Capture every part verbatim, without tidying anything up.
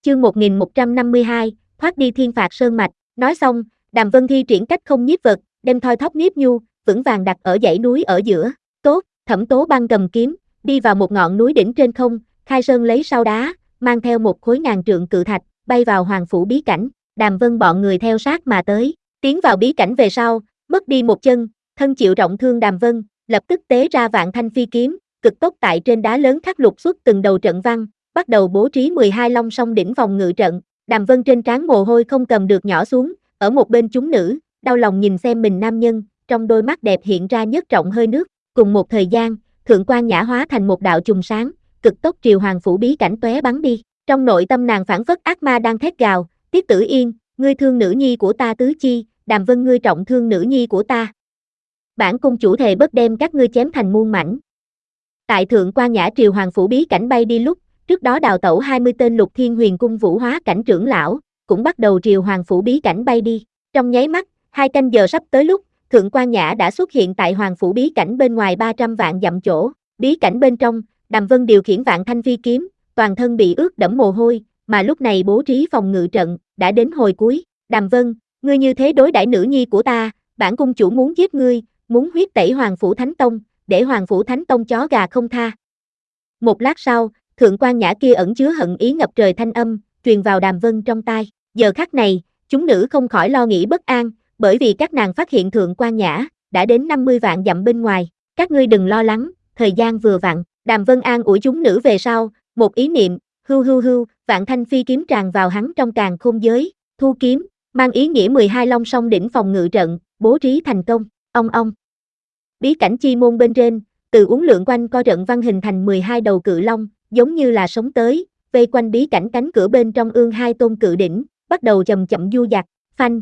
chương một nghìn một trăm năm mươi hai, thoát đi thiên phạt sơn mạch. Nói xong, Đàm Vân thi triển cách không nhiếp vật, đem thoi thóp nhiếp nhu, vững vàng đặt ở dãy núi ở giữa. Tốt, Thẩm Tố Băng cầm kiếm, đi vào một ngọn núi đỉnh trên không, khai sơn lấy sau đá, mang theo một khối ngàn trượng cự thạch, bay vào hoàng phủ bí cảnh. Đàm Vân bọn người theo sát mà tới, tiến vào bí cảnh về sau, mất đi một chân, thân chịu trọng thương Đàm Vân, lập tức tế ra vạn thanh phi kiếm, cực tốc tại trên đá lớn khắc lục xuất từng đầu trận văn, bắt đầu bố trí mười hai long song đỉnh vòng ngự trận. Đàm Vân trên trán mồ hôi không cầm được nhỏ xuống, ở một bên chúng nữ, đau lòng nhìn xem mình nam nhân, trong đôi mắt đẹp hiện ra nhất trọng hơi nước. Cùng một thời gian, Thượng Quan Nhã hóa thành một đạo chùm sáng, cực tốc triều hoàng phủ bí cảnh tóe bắn đi. Trong nội tâm nàng phảng phất ác ma đang thét gào, Tiết Tử Yên, ngươi thương nữ nhi của ta tứ chi, Đàm Vân ngươi trọng thương nữ nhi của ta. Bản cung chủ thề bất đem các ngươi chém thành muôn mảnh. Tại Thượng Quan Nhã triều hoàng phủ bí cảnh bay đi lúc, trước đó đào tẩu hai mươi tên Lục Thiên Huyền cung vũ hóa cảnh trưởng lão, cũng bắt đầu triều hoàng phủ bí cảnh bay đi. Trong nháy mắt, hai canh giờ sắp tới lúc, Thượng Quan Nhã đã xuất hiện tại hoàng phủ bí cảnh bên ngoài ba trăm vạn dặm chỗ. Bí cảnh bên trong, Đàm Vân điều khiển vạn thanh phi kiếm, toàn thân bị ướt đẫm mồ hôi, mà lúc này bố trí phòng ngự trận, đã đến hồi cuối. Đàm Vân, ngươi như thế đối đãi nữ nhi của ta, bản cung chủ muốn giết ngươi, muốn huyết tẩy hoàng phủ thánh tông, để hoàng phủ thánh tông chó gà không tha. Một lát sau, Thượng Quan Nhã kia ẩn chứa hận ý ngập trời thanh âm, truyền vào Đàm Vân trong tai. Giờ khắc này, chúng nữ không khỏi lo nghĩ bất an, bởi vì các nàng phát hiện Thượng Quan Nhã đã đến năm mươi vạn dặm bên ngoài. Các ngươi đừng lo lắng, thời gian vừa vặn. Đàm Vân an ủi chúng nữ về sau, một ý niệm, hưu hưu hưu, vạn thanh phi kiếm tràn vào hắn trong càn khôn giới, thu kiếm, mang ý nghĩa mười hai long song đỉnh phòng ngự trận, bố trí thành công. Ông ông. Bí cảnh chi môn bên trên, từ uốn lượn quanh co trận văn hình thành mười hai đầu cự long, giống như là sống tới, vây quanh bí cảnh cánh cửa bên trong ương hai tôn cự đỉnh, bắt đầu chậm chậm du dặt, phanh.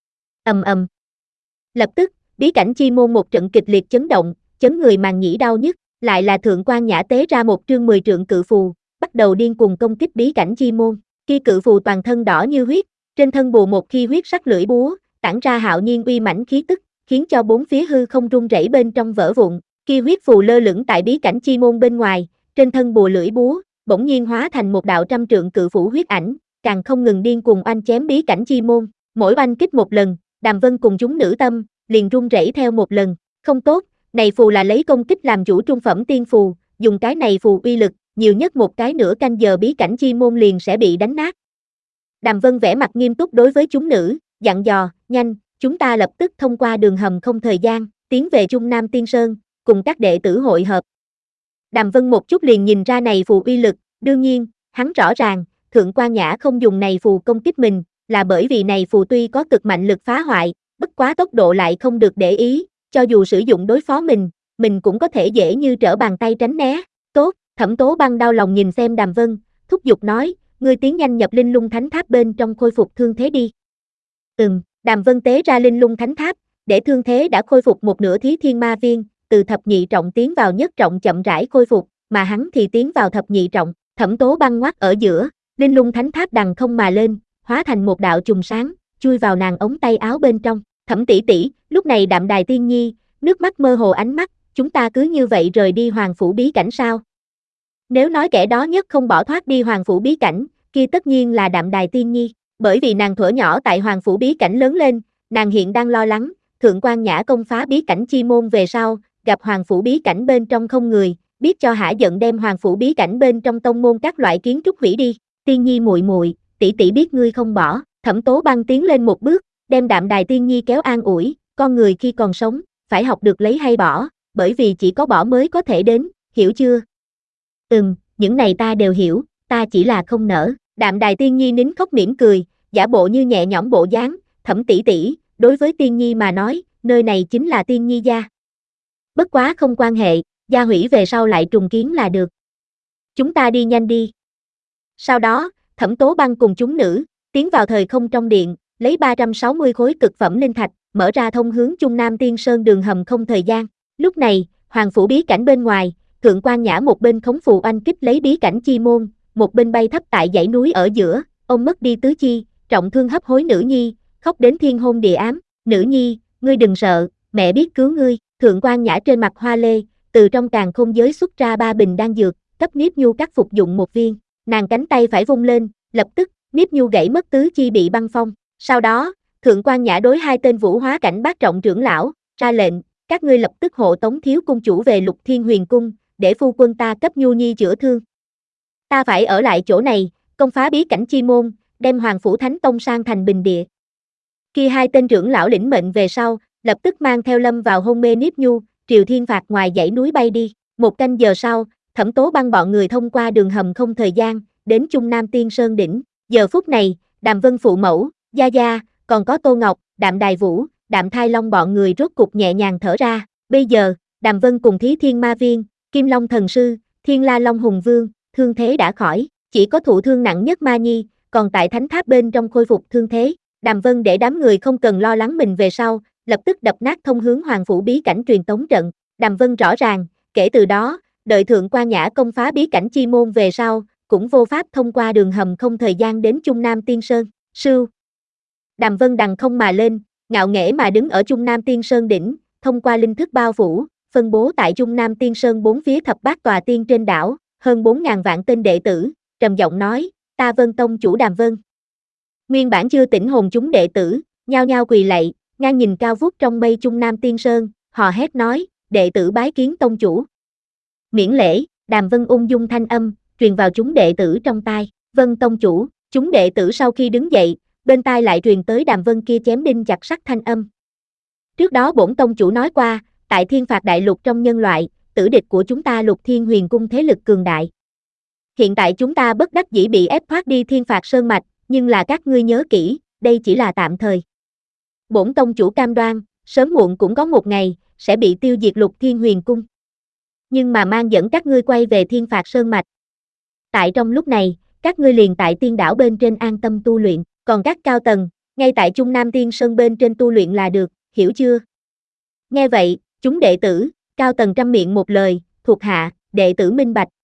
Ầm ầm. Lập tức, bí cảnh chi môn một trận kịch liệt chấn động, chấn người màng nhĩ đau nhức, lại là Thượng Quan Nhã tế ra một trương mười trượng cự phù, bắt đầu điên cuồng công kích bí cảnh chi môn. Khi cự phù toàn thân đỏ như huyết, trên thân bù một khi huyết sắc lưỡi búa, tản ra hạo nhiên uy mãnh khí tức, khiến cho bốn phía hư không rung rẩy bên trong vỡ vụn. Khi huyết phù lơ lửng tại bí cảnh chi môn bên ngoài, trên thân bùa lưỡi búa, bỗng nhiên hóa thành một đạo trăm trượng cự phủ huyết ảnh, càng không ngừng điên cuồng oanh chém bí cảnh chi môn. Mỗi oanh kích một lần, Đàm Vân cùng chúng nữ tâm liền rung rẩy theo một lần. Không tốt, này phù là lấy công kích làm chủ trung phẩm tiên phù, dùng cái này phù uy lực, nhiều nhất một cái nửa canh giờ bí cảnh chi môn liền sẽ bị đánh nát. Đàm Vân vẻ mặt nghiêm túc đối với chúng nữ, dặn dò, nhanh, chúng ta lập tức thông qua đường hầm không thời gian, tiến về Trung Nam Tiên Sơn, cùng các đệ tử hội hợp. Đàm Vân một chút liền nhìn ra này phù uy lực, đương nhiên, hắn rõ ràng, Thượng Quan Nhã không dùng này phù công kích mình, là bởi vì này phù tuy có cực mạnh lực phá hoại, bất quá tốc độ lại không được để ý, cho dù sử dụng đối phó mình, mình cũng có thể dễ như trở bàn tay tránh né. Tốt, Thẩm Tố Băng đau lòng nhìn xem Đàm Vân, thúc giục nói, ngươi tiến nhanh nhập Linh Lung Thánh Tháp bên trong khôi phục thương thế đi. Ừm, Đàm Vân tế ra Linh Lung Thánh Tháp, để thương thế đã khôi phục một nửa Thí Thiên Ma Viên, từ thập nhị trọng tiến vào nhất trọng chậm rãi khôi phục, mà hắn thì tiến vào thập nhị trọng. Thẩm Tố Băng ngoắt ở giữa, Linh Lung Thánh Tháp đằng không mà lên, hóa thành một đạo chùm sáng, chui vào nàng ống tay áo bên trong. Thẩm tỷ tỷ, lúc này Đạm Đài Tiên Nhi, nước mắt mơ hồ ánh mắt, chúng ta cứ như vậy rời đi hoàng phủ bí cảnh sao? Nếu nói kẻ đó nhất không bỏ thoát đi hoàng phủ bí cảnh, kia tất nhiên là Đạm Đài Tiên Nhi, bởi vì nàng thuở nhỏ tại hoàng phủ bí cảnh lớn lên, nàng hiện đang lo lắng, Thượng Quan Nhã công phá bí cảnh chi môn về sau, gặp hoàng phủ bí cảnh bên trong không người, biết cho hả giận đem hoàng phủ bí cảnh bên trong tông môn các loại kiến trúc hủy đi. Tiên Nhi muội muội, tỷ tỷ biết ngươi không bỏ. Thẩm Tố Băng tiến lên một bước, đem Đạm Đài Tiên Nhi kéo an ủi, con người khi còn sống, phải học được lấy hay bỏ, bởi vì chỉ có bỏ mới có thể đến, hiểu chưa? Ừm, những này ta đều hiểu, ta chỉ là không nỡ. Đạm Đài Tiên Nhi nín khóc mỉm cười, giả bộ như nhẹ nhõm bộ dáng, Thẩm tỷ tỷ, đối với Tiên Nhi mà nói, nơi này chính là Tiên Nhi gia. Bất quá không quan hệ, gia hủy về sau lại trùng kiến là được. Chúng ta đi nhanh đi. Sau đó, Thẩm Tố Băng cùng chúng nữ, tiến vào thời không trong điện, lấy ba trăm sáu mươi khối cực phẩm linh thạch, mở ra thông hướng Trung Nam Tiên Sơn đường hầm không thời gian. Lúc này, hoàng phủ bí cảnh bên ngoài, Thượng Quan Nhã một bên khống phù oanh kích lấy bí cảnh chi môn, một bên bay thấp tại dãy núi ở giữa, ông mất đi tứ chi, trọng thương hấp hối nữ nhi, khóc đến thiên hôn địa ám, nữ nhi, ngươi đừng sợ, mẹ biết cứu ngươi. Thượng Quan Nhã trên mặt hoa lê, từ trong càn khôn giới xuất ra ba bình đan dược, cấp Niếp Nhu cắt phục dụng một viên, nàng cánh tay phải vung lên, Lập tức, Niếp Nhu gãy mất tứ chi bị băng phong. Sau đó, Thượng quan Nhã đối hai tên vũ hóa cảnh bát trọng trưởng lão, ra lệnh, các ngươi lập tức hộ tống thiếu cung chủ về Lục Thiên Huyền cung, để phu quân ta cấp Nhu Nhi chữa thương. Ta phải ở lại chỗ này, công phá bí cảnh chi môn, đem Hoàng phủ Thánh Tông sang thành bình địa. Khi hai tên trưởng lão lĩnh mệnh về sau, lập tức mang theo lâm vào hôn mê Niếp Nhu, Triều Thiên Phạt ngoài dãy núi bay đi. Một canh giờ sau, Thẩm Tố Băng bọn người thông qua đường hầm không thời gian, đến Trung Nam Tiên Sơn đỉnh. Giờ phút này, Đàm Vân phụ mẫu, Gia Gia, còn có Tô Ngọc, Đạm Đài Vũ, Đạm Thai Long bọn người rốt cục nhẹ nhàng thở ra. Bây giờ, Đàm Vân cùng Thí Thiên Ma Viên, Kim Long Thần Sư, Thiên La Long Hùng Vương, thương thế đã khỏi, chỉ có thụ thương nặng nhất Ma Nhi, còn tại thánh tháp bên trong khôi phục thương thế. Đàm Vân để đám người không cần lo lắng mình về sau, lập tức đập nát thông hướng Hoàng phủ bí cảnh truyền tống trận. Đàm Vân rõ ràng, kể từ đó, đợi Thượng quan Nhã công phá bí cảnh chi môn về sau, cũng vô pháp thông qua đường hầm không thời gian đến Trung Nam Tiên Sơn. Sưu. Đàm Vân đằng không mà lên, ngạo nghễ mà đứng ở Trung Nam Tiên Sơn đỉnh, thông qua linh thức bao phủ, phân bố tại Trung Nam Tiên Sơn bốn phía thập bát tòa tiên trên đảo, hơn bốn ngàn vạn tên đệ tử, trầm giọng nói, ta Vân Tông chủ Đàm Vân. Nguyên bản chưa tỉnh hồn chúng đệ tử, nhao nhao quỳ lạy, ngang nhìn cao vút trong mây Trung Nam Tiên Sơn, hò hét nói, đệ tử bái kiến tông chủ. Miễn lễ, Đàm Vân ung dung thanh âm, truyền vào chúng đệ tử trong tai, Vân tông chủ. Chúng đệ tử sau khi đứng dậy, bên tai lại truyền tới Đàm Vân kia chém đinh chặt sắt thanh âm. Trước đó bổn tông chủ nói qua, tại Thiên Phạt đại lục trong nhân loại, tử địch của chúng ta Lục Thiên Huyền cung thế lực cường đại. Hiện tại chúng ta bất đắc dĩ bị ép thoát đi Thiên Phạt sơn mạch, nhưng là các ngươi nhớ kỹ, đây chỉ là tạm thời. Bổn tông chủ cam đoan, sớm muộn cũng có một ngày, sẽ bị tiêu diệt Lục Thiên Huyền cung. Nhưng mà mang dẫn các ngươi quay về Thiên Phạt sơn mạch. Tại trong lúc này, các ngươi liền tại tiên đảo bên trên an tâm tu luyện, còn các cao tầng, ngay tại Trung Nam Tiên Sơn bên trên tu luyện là được, hiểu chưa? Nghe vậy, chúng đệ tử, cao tầng trăm miệng một lời, thuộc hạ, đệ tử minh bạch.